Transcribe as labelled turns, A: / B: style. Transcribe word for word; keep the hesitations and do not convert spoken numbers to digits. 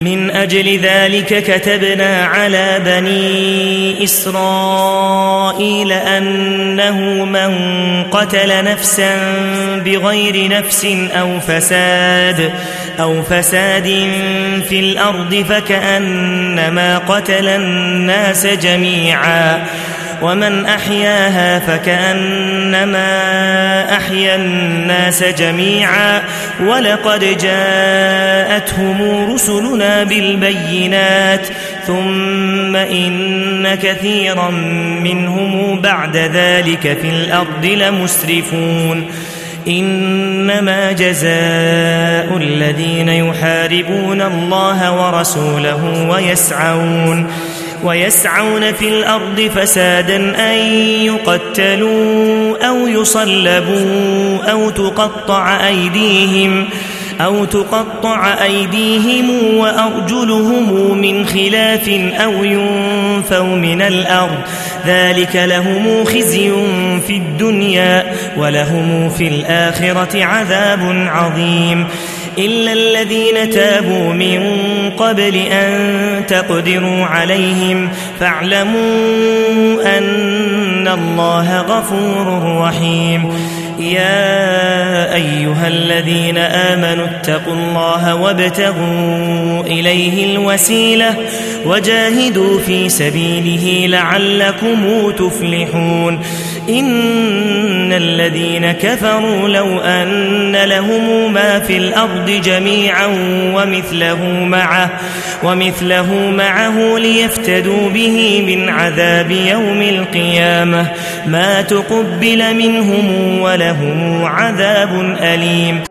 A: من أجل ذلك كتبنا على بني إسرائيل أنه من قتل نفسا بغير نفس أو فساد أو فساد في الأرض فكأنما قتل الناس جميعا ومن أحياها فكأنما أحيا الناس جميعا ولقد جاءتهم رسلنا بالبينات ثم إن كثيرا منهم بعد ذلك في الأرض لمسرفون إنما جزاء الذين يحاربون الله ورسوله ويسعون ويسعون في الأرض فسادا أن يقتلوا أو يصلبوا أو تقطع أيديهم أو تقطع أيديهم وأرجلهم من خلاف أو ينفوا من الأرض ذلك لهم خزي في الدنيا ولهم في الآخرة عذاب عظيم إلا الذين تابوا من قبل أن تقدروا عليهم فاعلموا أن الله غفور رحيم يا أيها الذين آمنوا اتقوا الله وابتغوا إليه الوسيلة وجاهدوا في سبيله لعلكم تفلحون إن الذين كفروا لو أن لهم ما في الأرض جميعا ومثله معه, ومثله معه ليفتدوا به من عذاب يوم القيامة ما تقبل منهم ولهم عذاب أليم.